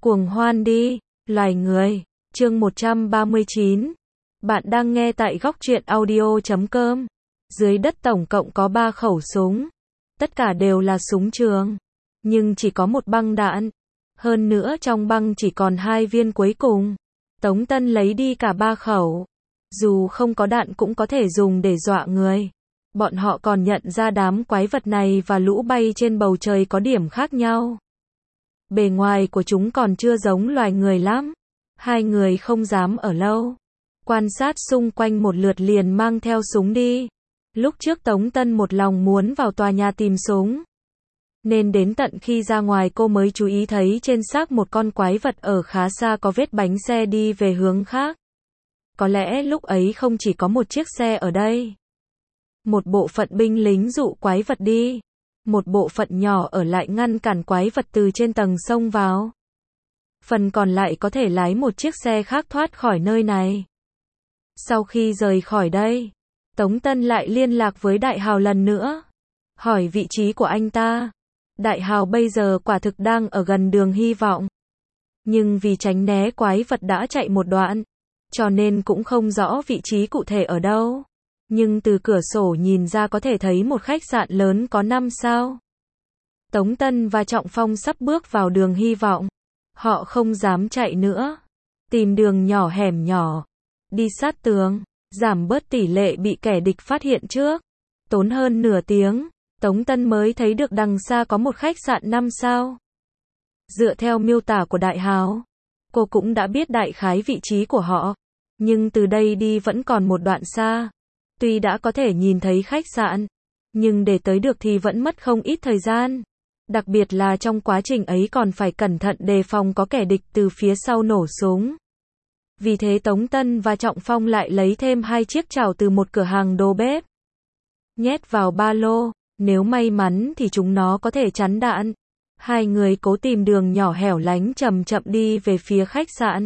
Cuồng hoan đi, loài người. Chương 139. Bạn đang nghe tại góc truyện audio.com. Dưới đất tổng cộng có 3 khẩu súng. Tất cả đều là súng trường. Nhưng chỉ có một băng đạn. Hơn nữa trong băng chỉ còn 2 viên cuối cùng. Tống Tân lấy đi cả 3 khẩu. Dù không có đạn cũng có thể dùng để dọa người. Bọn họ còn nhận ra đám quái vật này và lũ bay trên bầu trời có điểm khác nhau. Bề ngoài của chúng còn chưa giống loài người lắm. Hai người không dám ở lâu. Quan sát xung quanh một lượt liền mang theo súng đi. Lúc trước Tống Tân một lòng muốn vào tòa nhà tìm súng. Nên đến tận khi ra ngoài cô mới chú ý thấy trên xác một con quái vật ở khá xa có vết bánh xe đi về hướng khác. Có lẽ lúc ấy không chỉ có một chiếc xe ở đây. Một bộ phận binh lính dụ quái vật đi. Một bộ phận nhỏ ở lại ngăn cản quái vật từ trên tầng xông vào. Phần còn lại có thể lái một chiếc xe khác thoát khỏi nơi này. Sau khi rời khỏi đây, Tống Tân lại liên lạc với Đại Hào lần nữa. Hỏi vị trí của anh ta. Đại Hào bây giờ quả thực đang ở gần đường hy vọng. Nhưng vì tránh né quái vật đã chạy một đoạn. Cho nên cũng không rõ vị trí cụ thể ở đâu. Nhưng từ cửa sổ nhìn ra có thể thấy một khách sạn lớn có 5 sao. Tống Tân và Trọng Phong sắp bước vào đường hy vọng. Họ không dám chạy nữa. Tìm đường nhỏ hẻm nhỏ. Đi sát tường. Giảm bớt tỷ lệ bị kẻ địch phát hiện trước. Tốn hơn nửa tiếng. Tống Tân mới thấy được đằng xa có một khách sạn 5 sao. Dựa theo miêu tả của Đại Hào, cô cũng đã biết đại khái vị trí của họ. Nhưng từ đây đi vẫn còn một đoạn xa. Tuy đã có thể nhìn thấy khách sạn, nhưng để tới được thì vẫn mất không ít thời gian. Đặc biệt là trong quá trình ấy còn phải cẩn thận đề phòng có kẻ địch từ phía sau nổ súng. Vì thế Tống Tân và Trọng Phong lại lấy thêm 2 chiếc chảo từ một cửa hàng đồ bếp. Nhét vào ba lô, nếu may mắn thì chúng nó có thể chắn đạn. Hai người cố tìm đường nhỏ hẻo lánh chậm chậm đi về phía khách sạn.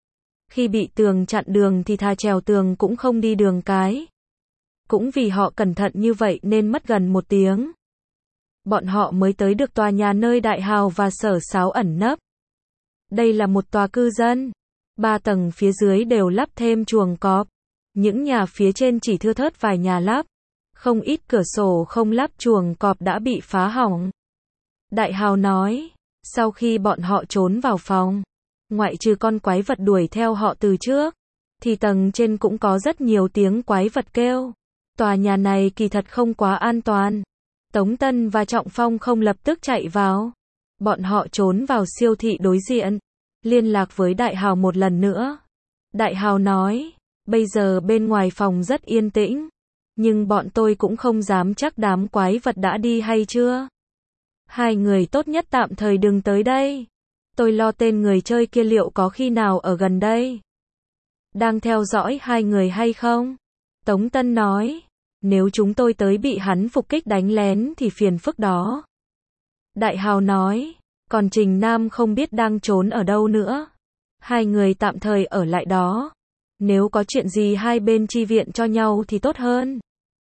Khi bị tường chặn đường thì thà trèo tường cũng không đi đường cái. Cũng vì họ cẩn thận như vậy nên mất gần 1 tiếng. Bọn họ mới tới được tòa nhà nơi Đại Hào và Sở Sáo ẩn nấp. Đây là một tòa cư dân. 3 tầng phía dưới đều lắp thêm chuồng cọp. Những nhà phía trên chỉ thưa thớt vài nhà lắp. Không ít cửa sổ không lắp chuồng cọp đã bị phá hỏng. Đại Hào nói, sau khi bọn họ trốn vào phòng, ngoại trừ con quái vật đuổi theo họ từ trước, thì tầng trên cũng có rất nhiều tiếng quái vật kêu. Tòa nhà này kỳ thật không quá an toàn. Tống Tân và Trọng Phong không lập tức chạy vào. Bọn họ trốn vào siêu thị đối diện. Liên lạc với Đại Hào một lần nữa. Đại Hào nói, bây giờ bên ngoài phòng rất yên tĩnh. Nhưng bọn tôi cũng không dám chắc đám quái vật đã đi hay chưa. Hai người tốt nhất tạm thời đừng tới đây. Tôi lo tên người chơi kia liệu có khi nào ở gần đây. Đang theo dõi hai người hay không? Tống Tân nói, nếu chúng tôi tới bị hắn phục kích đánh lén thì phiền phức đó. Đại Hào nói, còn Trình Nam không biết đang trốn ở đâu nữa. Hai người tạm thời ở lại đó. Nếu có chuyện gì hai bên chi viện cho nhau thì tốt hơn.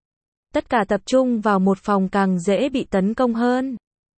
Tất cả tập trung vào một phòng càng dễ bị tấn công hơn.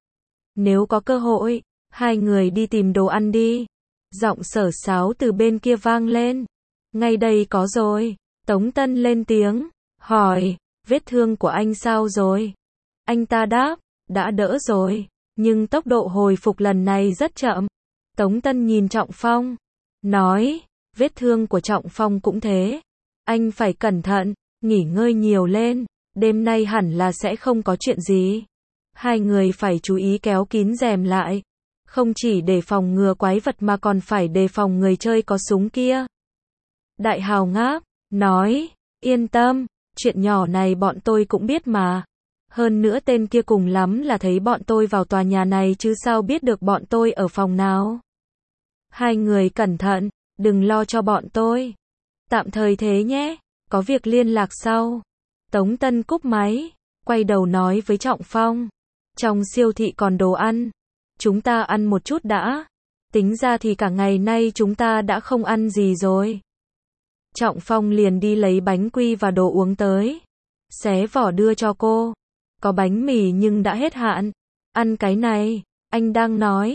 Nếu có cơ hội, hai người đi tìm đồ ăn đi. Giọng Sở Sáo từ bên kia vang lên. Ngay đây có rồi. Tống Tân lên tiếng, hỏi, vết thương của anh sao rồi? Anh ta đáp, đã đỡ rồi, nhưng tốc độ hồi phục lần này rất chậm. Tống Tân nhìn Trọng Phong, nói, vết thương của Trọng Phong cũng thế. Anh phải cẩn thận, nghỉ ngơi nhiều lên, đêm nay hẳn là sẽ không có chuyện gì. Hai người phải chú ý kéo kín rèm lại. Không chỉ để phòng ngừa quái vật mà còn phải đề phòng người chơi có súng kia. Đại Hào ngáp, nói, yên tâm, chuyện nhỏ này bọn tôi cũng biết mà. Hơn nữa tên kia cùng lắm là thấy bọn tôi vào tòa nhà này chứ sao biết được bọn tôi ở phòng nào. Hai người cẩn thận, đừng lo cho bọn tôi. Tạm thời thế nhé, có việc liên lạc sau. Tống Tân cúp máy, quay đầu nói với Trọng Phong. Trong siêu thị còn đồ ăn. Chúng ta ăn một chút đã. Tính ra thì cả ngày nay chúng ta đã không ăn gì rồi. Trọng Phong liền đi lấy bánh quy và đồ uống tới. Xé vỏ đưa cho cô. Có bánh mì nhưng đã hết hạn. Ăn cái này, anh đang nói.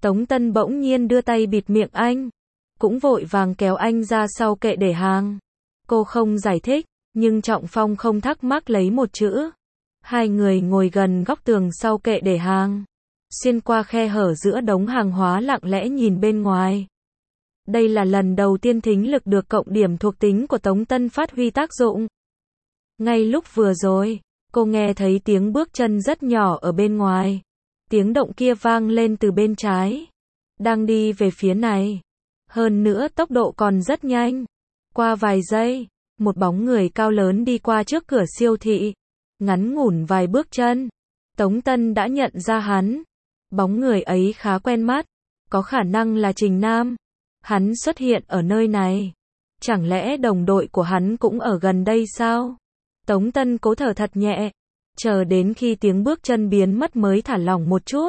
Tống Tân bỗng nhiên đưa tay bịt miệng anh, cũng vội vàng kéo anh ra sau kệ để hàng. Cô không giải thích, nhưng Trọng Phong không thắc mắc lấy một chữ. Hai người ngồi gần góc tường sau kệ để hàng, xuyên qua khe hở giữa đống hàng hóa lặng lẽ nhìn bên ngoài. Đây là lần đầu tiên thính lực được cộng điểm thuộc tính của Tống Tân phát huy tác dụng. Ngay lúc vừa rồi, cô nghe thấy tiếng bước chân rất nhỏ ở bên ngoài. Tiếng động kia vang lên từ bên trái, đang đi về phía này. Hơn nữa tốc độ còn rất nhanh. Qua vài giây, một bóng người cao lớn đi qua trước cửa siêu thị. Ngắn ngủn vài bước chân, Tống Tân đã nhận ra hắn. Bóng người ấy khá quen mắt, có khả năng là Trình Nam. Hắn xuất hiện ở nơi này. Chẳng lẽ đồng đội của hắn cũng ở gần đây sao? Tống Tân cố thở thật nhẹ, chờ đến khi tiếng bước chân biến mất mới thả lỏng một chút.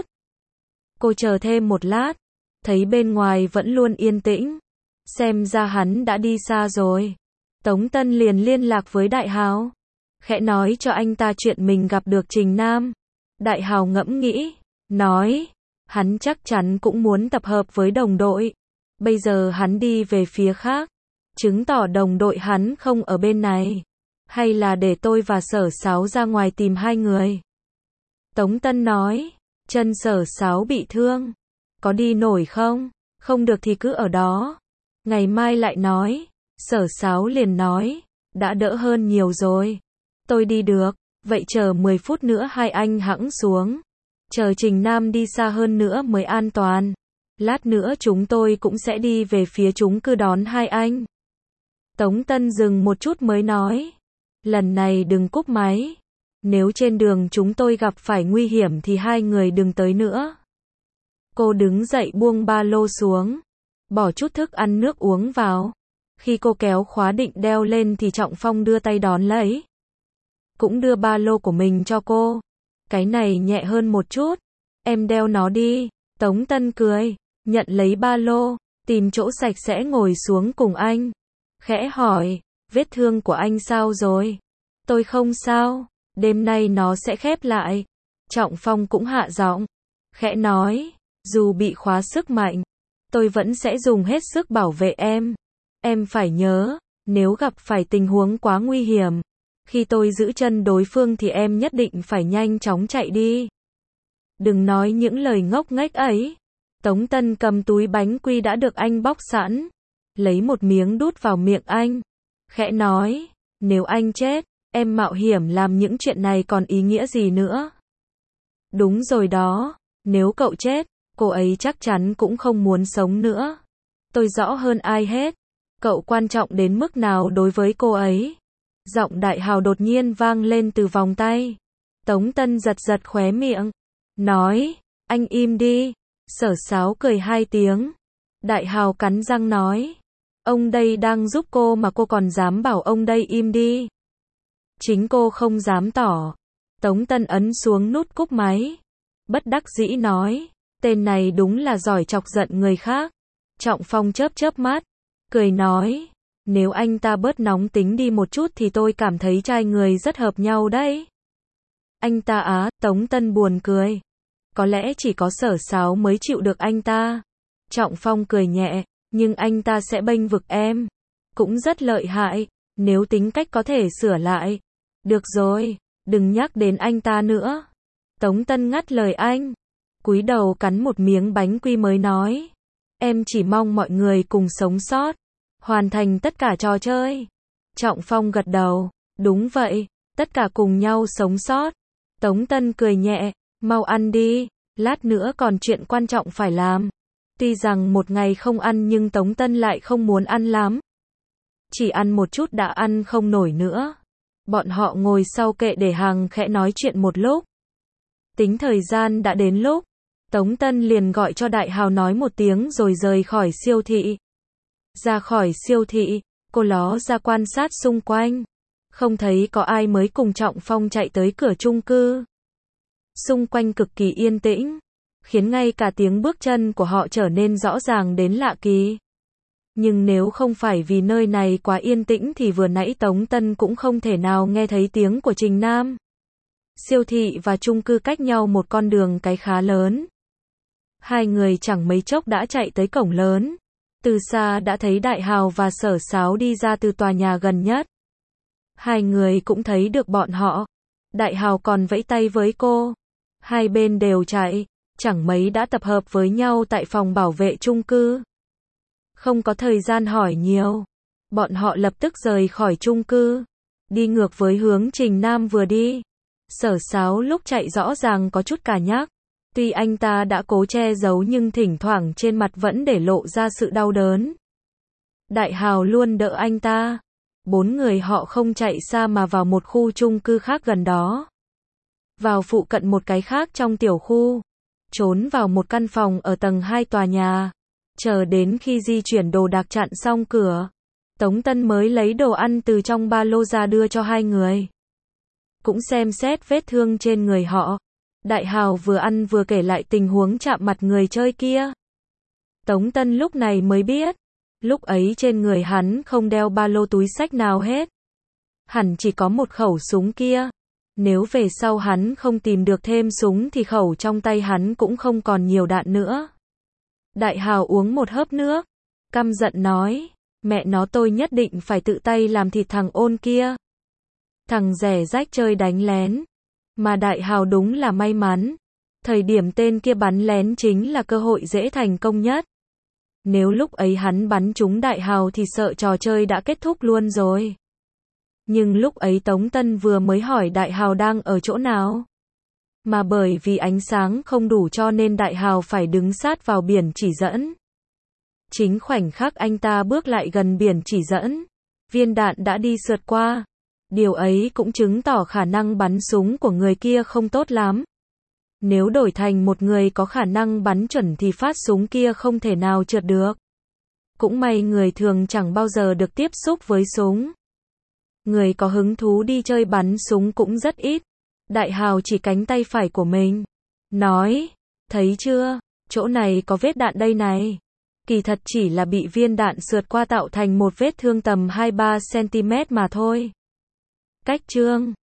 Cô chờ thêm một lát, thấy bên ngoài vẫn luôn yên tĩnh. Xem ra hắn đã đi xa rồi. Tống Tân liền liên lạc với Đại Hào, khẽ nói cho anh ta chuyện mình gặp được Trình Nam. Đại Hào ngẫm nghĩ, nói, hắn chắc chắn cũng muốn tập hợp với đồng đội. Bây giờ hắn đi về phía khác, chứng tỏ đồng đội hắn không ở bên này. Hay là để tôi và Sở Sáo ra ngoài tìm hai người? Tống Tân nói, chân Sở Sáo bị thương, có đi nổi không? Không được thì cứ ở đó. Ngày mai lại nói. Sở Sáo liền nói, đã đỡ hơn nhiều rồi. Tôi đi được, vậy chờ 10 phút nữa hai anh hẵng xuống. Chờ Trình Nam đi xa hơn nữa mới an toàn. Lát nữa chúng tôi cũng sẽ đi về phía chung cư đón hai anh. Tống Tân dừng một chút mới nói, lần này đừng cúp máy. Nếu trên đường chúng tôi gặp phải nguy hiểm thì hai người đừng tới nữa. Cô đứng dậy buông ba lô xuống, bỏ chút thức ăn nước uống vào. Khi cô kéo khóa định đeo lên thì Trọng Phong đưa tay đón lấy. Cũng đưa ba lô của mình cho cô. Cái này nhẹ hơn một chút. Em đeo nó đi. Tống Tân cười, nhận lấy ba lô, tìm chỗ sạch sẽ ngồi xuống cùng anh. Khẽ hỏi, vết thương của anh sao rồi? Tôi không sao, đêm nay nó sẽ khép lại. Trọng Phong cũng hạ giọng, khẽ nói, dù bị khóa sức mạnh, tôi vẫn sẽ dùng hết sức bảo vệ em. Em phải nhớ, nếu gặp phải tình huống quá nguy hiểm, khi tôi giữ chân đối phương thì em nhất định phải nhanh chóng chạy đi. Đừng nói những lời ngốc nghếch ấy. Tống Tân cầm túi bánh quy đã được anh bóc sẵn, lấy một miếng đút vào miệng anh, khẽ nói, nếu anh chết, em mạo hiểm làm những chuyện này còn ý nghĩa gì nữa? Đúng rồi đó, nếu cậu chết, cô ấy chắc chắn cũng không muốn sống nữa. Tôi rõ hơn ai hết, cậu quan trọng đến mức nào đối với cô ấy. Giọng Đại Hào đột nhiên vang lên từ vòng tay. Tống Tân giật giật khóe miệng, nói, anh im đi. Sở Sáo cười hai tiếng. Đại Hào cắn răng nói, ông đây đang giúp cô mà cô còn dám bảo ông đây im đi. Chính cô không dám tỏ. Tống Tân ấn xuống nút cúp máy, bất đắc dĩ nói, tên này đúng là giỏi chọc giận người khác. Trọng Phong chớp chớp mắt, cười nói, nếu anh ta bớt nóng tính đi một chút thì tôi cảm thấy trai người rất hợp nhau đấy. Anh ta á? Tống Tân buồn cười. Có lẽ chỉ có Sở Sáo mới chịu được anh ta. Trọng Phong cười nhẹ, nhưng anh ta sẽ bênh vực em. Cũng rất lợi hại, nếu tính cách có thể sửa lại. Được rồi, đừng nhắc đến anh ta nữa. Tống Tân ngắt lời anh, cúi đầu cắn một miếng bánh quy mới nói, em chỉ mong mọi người cùng sống sót, hoàn thành tất cả trò chơi. Trọng Phong gật đầu, đúng vậy, tất cả cùng nhau sống sót. Tống Tân cười nhẹ, mau ăn đi, lát nữa còn chuyện quan trọng phải làm. Tuy rằng một ngày không ăn nhưng Tống Tân lại không muốn ăn lắm. Chỉ ăn một chút đã ăn không nổi nữa. Bọn họ ngồi sau kệ để hàng khẽ nói chuyện một lúc. Tính thời gian đã đến lúc, Tống Tân liền gọi cho Đại Hào nói một tiếng rồi rời khỏi siêu thị. Ra khỏi siêu thị, cô ló ra quan sát xung quanh. Không thấy có ai mới cùng Trọng Phong chạy tới cửa chung cư. Xung quanh cực kỳ yên tĩnh, khiến ngay cả tiếng bước chân của họ trở nên rõ ràng đến lạ kỳ. Nhưng nếu không phải vì nơi này quá yên tĩnh thì vừa nãy Tống Tân cũng không thể nào nghe thấy tiếng của Trình Nam. Siêu thị và chung cư cách nhau một con đường cái khá lớn. Hai người chẳng mấy chốc đã chạy tới cổng lớn. Từ xa đã thấy Đại Hào và Sở Sáo đi ra từ tòa nhà gần nhất. Hai người cũng thấy được bọn họ. Đại Hào còn vẫy tay với cô. Hai bên đều chạy, chẳng mấy đã tập hợp với nhau tại phòng bảo vệ chung cư. Không có thời gian hỏi nhiều. Bọn họ lập tức rời khỏi chung cư. Đi ngược với hướng Trình Nam vừa đi. Sở Sáo lúc chạy rõ ràng có chút cà nhắc. Tuy anh ta đã cố che giấu nhưng thỉnh thoảng trên mặt vẫn để lộ ra sự đau đớn. Đại Hào luôn đỡ anh ta. Bốn người họ không chạy xa mà vào một khu chung cư khác gần đó. Vào phụ cận một cái khác trong tiểu khu. Trốn vào một căn phòng ở tầng 2 tòa nhà. Chờ đến khi di chuyển đồ đạc chặn xong cửa. Tống Tân mới lấy đồ ăn từ trong ba lô ra đưa cho hai người. Cũng xem xét vết thương trên người họ. Đại Hào vừa ăn vừa kể lại tình huống chạm mặt người chơi kia. Tống Tân lúc này mới biết. Lúc ấy trên người hắn không đeo ba lô túi xách nào hết. Hẳn chỉ có một khẩu súng kia. Nếu về sau hắn không tìm được thêm súng thì khẩu trong tay hắn cũng không còn nhiều đạn nữa. Đại Hào uống một hớp nước. Căm giận nói. Mẹ nó tôi nhất định phải tự tay làm thịt thằng Ôn kia. Thằng rẻ rách chơi đánh lén. Mà Đại Hào đúng là may mắn. Thời điểm tên kia bắn lén chính là cơ hội dễ thành công nhất. Nếu lúc ấy hắn bắn trúng Đại Hào thì sợ trò chơi đã kết thúc luôn rồi. Nhưng lúc ấy Tống Tân vừa mới hỏi Đại Hào đang ở chỗ nào. Mà bởi vì ánh sáng không đủ cho nên Đại Hào phải đứng sát vào biển chỉ dẫn. Chính khoảnh khắc anh ta bước lại gần biển chỉ dẫn, viên đạn đã đi sượt qua. Điều ấy cũng chứng tỏ khả năng bắn súng của người kia không tốt lắm. Nếu đổi thành một người có khả năng bắn chuẩn thì phát súng kia không thể nào trượt được. Cũng may người thường chẳng bao giờ được tiếp xúc với súng. Người có hứng thú đi chơi bắn súng cũng rất ít. Đại Hào chỉ cánh tay phải của mình. Nói, thấy chưa, chỗ này có vết đạn đây này. Kỳ thật chỉ là bị viên đạn sượt qua tạo thành một vết thương tầm 2-3 cm mà thôi. Cách chương